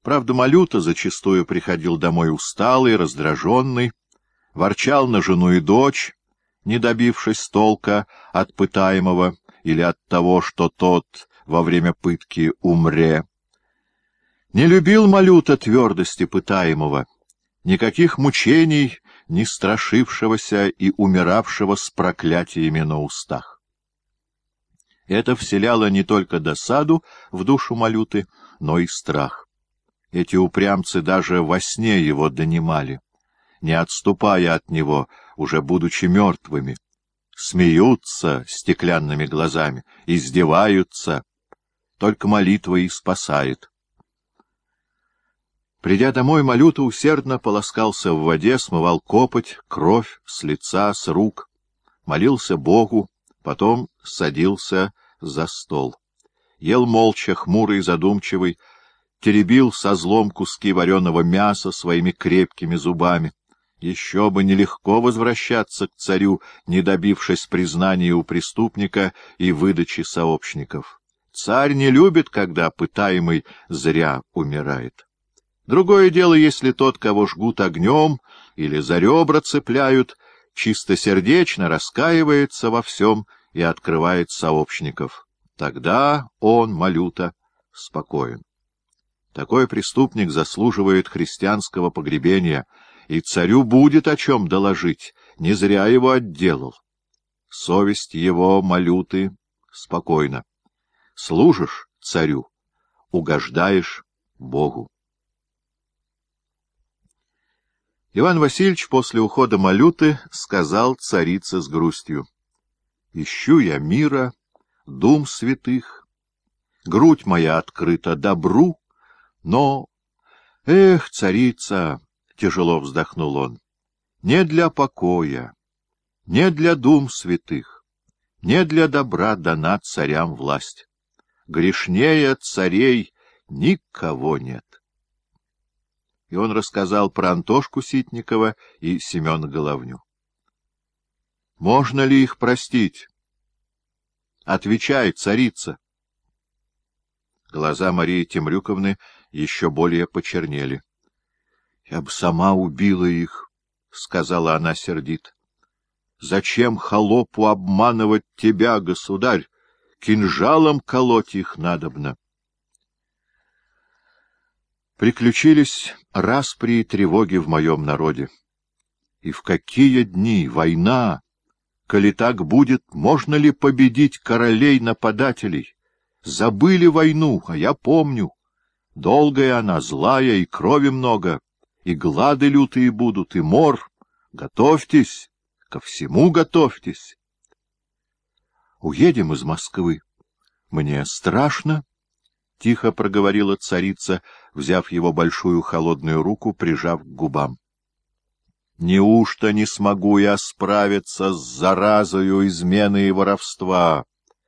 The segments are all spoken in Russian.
Правда, Малюта зачастую приходил домой усталый, раздраженный, ворчал на жену и дочь, не добившись толка от пытаемого или от того, что тот во время пытки умре. Не любил Малюта твердости пытаемого, никаких мучений, не страшившегося и умиравшего с проклятиями на устах. Это вселяло не только досаду в душу Малюты, но и страх. Эти упрямцы даже во сне его донимали, не отступая от него, уже будучи мертвыми. Смеются стеклянными глазами, издеваются. Только молитва и спасает. Придя домой, Малюта усердно полоскался в воде, смывал копоть, кровь с лица, с рук, молился Богу, потом садился за стол. Ел молча, хмурый, задумчивый, теребил со злом куски вареного мяса своими крепкими зубами. Еще бы нелегко возвращаться к царю, не добившись признания у преступника и выдачи сообщников. Царь не любит, когда пытаемый зря умирает. Другое дело, если тот, кого жгут огнем или за ребра цепляют, чистосердечно раскаивается во всем и открывает сообщников. Тогда он, Малюта, спокоен. Такой преступник заслуживает христианского погребения, и царю будет о чем доложить, не зря его отделал. Совесть его, Малюты, спокойна. Служишь царю, угождаешь Богу. Иван Васильевич после ухода Малюты сказал царице с грустью: «Ищу я мира, дум святых, грудь моя открыта добру, но, эх, царица!» — тяжело вздохнул он. «Не для покоя, не для дум святых, не для добра дана царям власть. Грешнее царей никого нет». И он рассказал про Антошку Ситникова и Семена Головню. «Можно ли их простить? Отвечай, царица!» Глаза Марии Темрюковны еще более почернели. — Я бы сама убила их, — сказала она сердито. — Зачем холопу обманывать тебя, государь? Кинжалом колоть их надобно. Приключились распри и тревоги в моем народе. И в какие дни война! Коли так будет, можно ли победить королей-нападателей? Забыли войну, а я помню. Долгая она, злая, и крови много, и глады лютые будут, и мор. Готовьтесь, ко всему готовьтесь. Уедем из Москвы. Мне страшно, — тихо проговорила царица, взяв его большую холодную руку, прижав к губам. Неужто не смогу я справиться с заразою измены и воровства?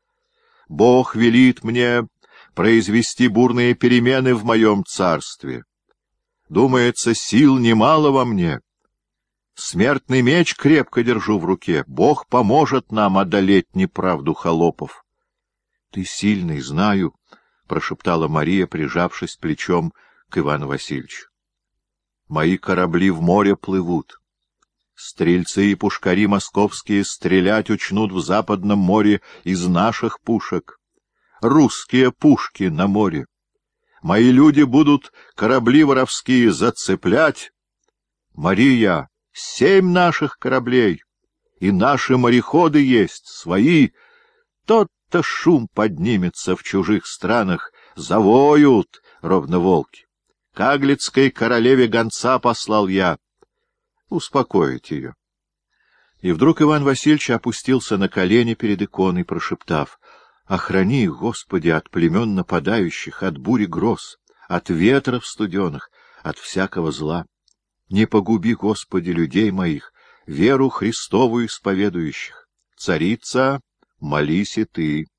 Бог велит мне произвести бурные перемены в моем царстве. Думается, сил немало во мне. Смертный меч крепко держу в руке. Бог поможет нам одолеть неправду холопов. — Ты сильный, знаю, — прошептала Мария, прижавшись плечом к Ивану Васильевичу. — Мои корабли в море плывут. Стрельцы и пушкари московские стрелять учнут в Западном море из наших пушек. Русские пушки на море. Мои люди будут корабли воровские зацеплять. Мария, 7 наших кораблей, и наши мореходы есть, свои. Тот-то шум поднимется в чужих странах, завоют, ровно волки. К Аглицкой королеве гонца послал я. Успокоить ее. И вдруг Иван Васильевич опустился на колени перед иконой, прошептав: «Охрани их, Господи, от племен нападающих, от бури гроз, от ветров студеных, от всякого зла. Не погуби, Господи, людей моих, веру Христову исповедующих. Царица, молись и ты».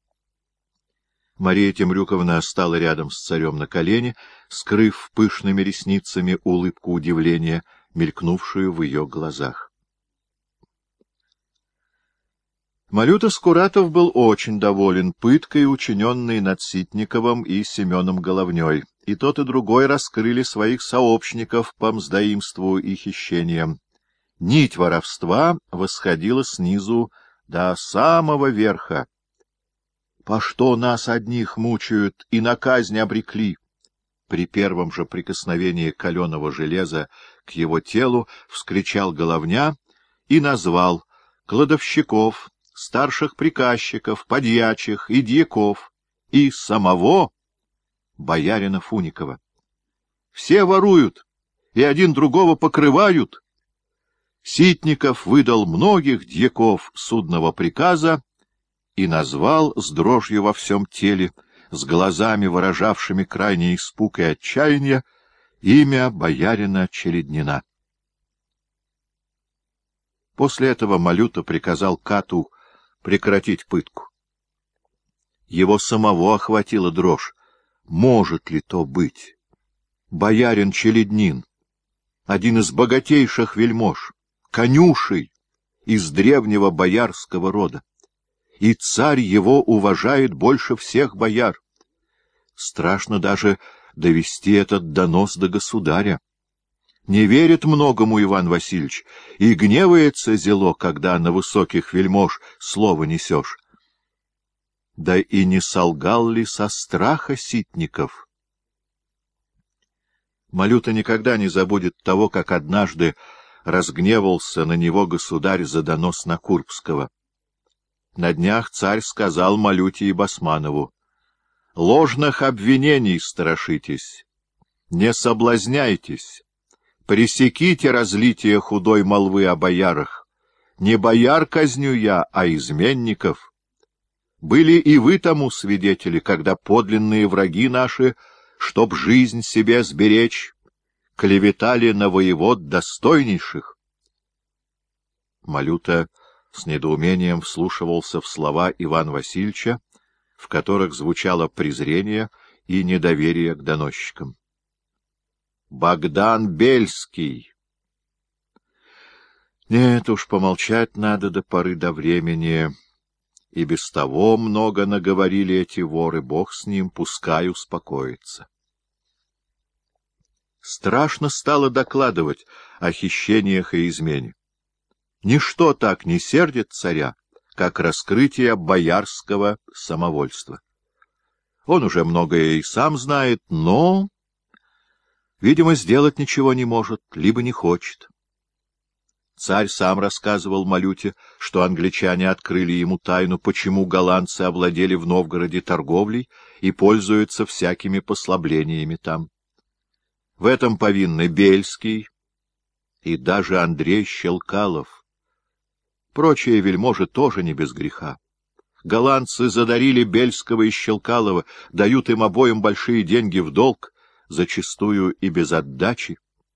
Мария Темрюковна стала рядом с царем на колени, скрыв пышными ресницами улыбку удивления, мелькнувшую в ее глазах. Малюта Скуратов был очень доволен пыткой, учиненной над Ситниковым и Семеном Головней. и тот, и другой раскрыли своих сообщников по мздоимству и хищениям. Нить воровства восходила снизу до самого верха. «По что нас одних мучают и на казнь обрекли?» При первом же прикосновении каленого железа к его телу вскричал Головня и назвал кладовщиков, старших приказчиков, подьячих и дьяков и самого боярина Фуникова. «Все воруют и один другого покрывают». Ситников выдал многих дьяков судного приказа и назвал с дрожью во всем теле, с глазами, выражавшими крайний испуг и отчаяние, имя боярина Челеднина. После этого Малюта приказал Кату прекратить пытку. Его самого охватила дрожь. Может ли то быть? Боярин Челеднин, один из богатейших вельмож, конюшей из древнего боярского рода, и царь его уважает больше всех бояр. Страшно даже довести этот донос до государя. Не верит многому Иван Васильевич и гневается зело, когда на высоких вельмож слово несешь. Да и не солгал ли со страха Ситников? Малюта никогда не забудет того, как однажды разгневался на него государь за донос на Курбского. На днях царь сказал Малюте и Басманову: «Ложных обвинений страшитесь, не соблазняйтесь, пресеките разлитие худой молвы о боярах. Не бояр казню я, а изменников. Были и вы тому свидетели, когда подлинные враги наши, чтоб жизнь себе сберечь, клеветали на воевод достойнейших». Малюта с недоумением вслушивался в слова Ивана Васильевича, в которых звучало презрение и недоверие к доносчикам. «Богдан Бельский!» Нет уж, помолчать надо до поры до времени. И без того много наговорили эти воры, бог с ним, пускай успокоится. Страшно стало докладывать о хищениях и измене. Ничто так не сердит царя, как раскрытие боярского самовольства. Он уже многое и сам знает, но, видимо, сделать ничего не может, либо не хочет. Царь сам рассказывал Малюте, что англичане открыли ему тайну, почему голландцы овладели в Новгороде торговлей и пользуются всякими послаблениями там. В этом повинны Бельский и даже Андрей Щелкалов. Прочие вельможи тоже не без греха. Голландцы задарили Бельского и Щелкалова, дают им обоим большие деньги в долг, зачастую и без отдачи.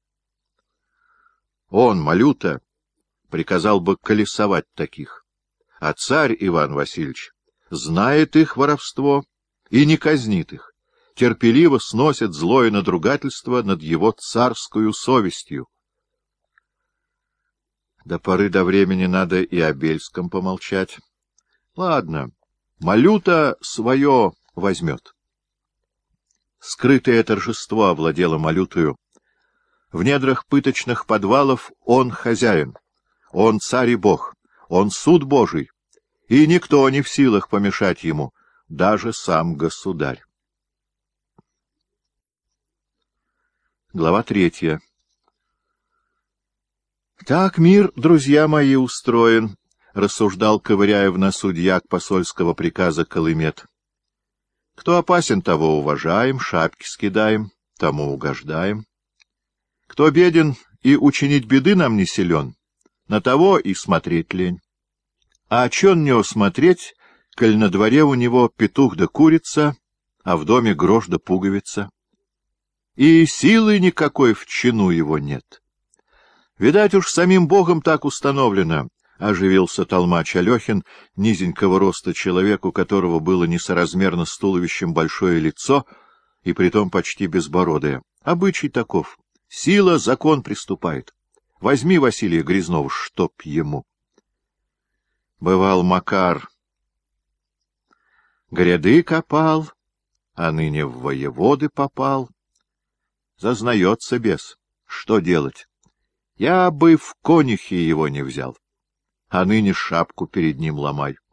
Он, Малюта, приказал бы колесовать таких, а царь Иван Васильевич знает их воровство и не казнит их, терпеливо сносит злое надругательство над его царскую совестью. До поры до времени надо и о Бельском помолчать. Ладно, Малюта свое возьмет. Скрытое торжество овладело Малютою. В недрах пыточных подвалов он хозяин, он царь и бог, он суд Божий, и никто не в силах помешать ему, даже сам государь. Глава 3. «Так мир, друзья мои, устроен», — рассуждал, ковыряя в носу дьяк посольского приказа Колымет. «Кто опасен, того уважаем, шапки скидаем, тому угождаем. Кто беден и учинить беды нам не силен, на того и смотреть лень. А чон не усмотреть, коль на дворе у него петух да курица, а в доме грош да пуговица? И силы никакой в чину его нет. Видать уж самим Богом так установлено», — оживился толмач Алехин, низенького роста человек, у которого было несоразмерно с туловищем большое лицо, и притом почти безбородое. «Обычай таков. Сила закон приступает. Возьми Василия Грязнова, чтоб ему». Бывал Макар. Гряды копал, а ныне в воеводы попал. Зазнается бес. Что делать? Я бы в конюхи его не взял, а ныне шапку перед ним ломаю.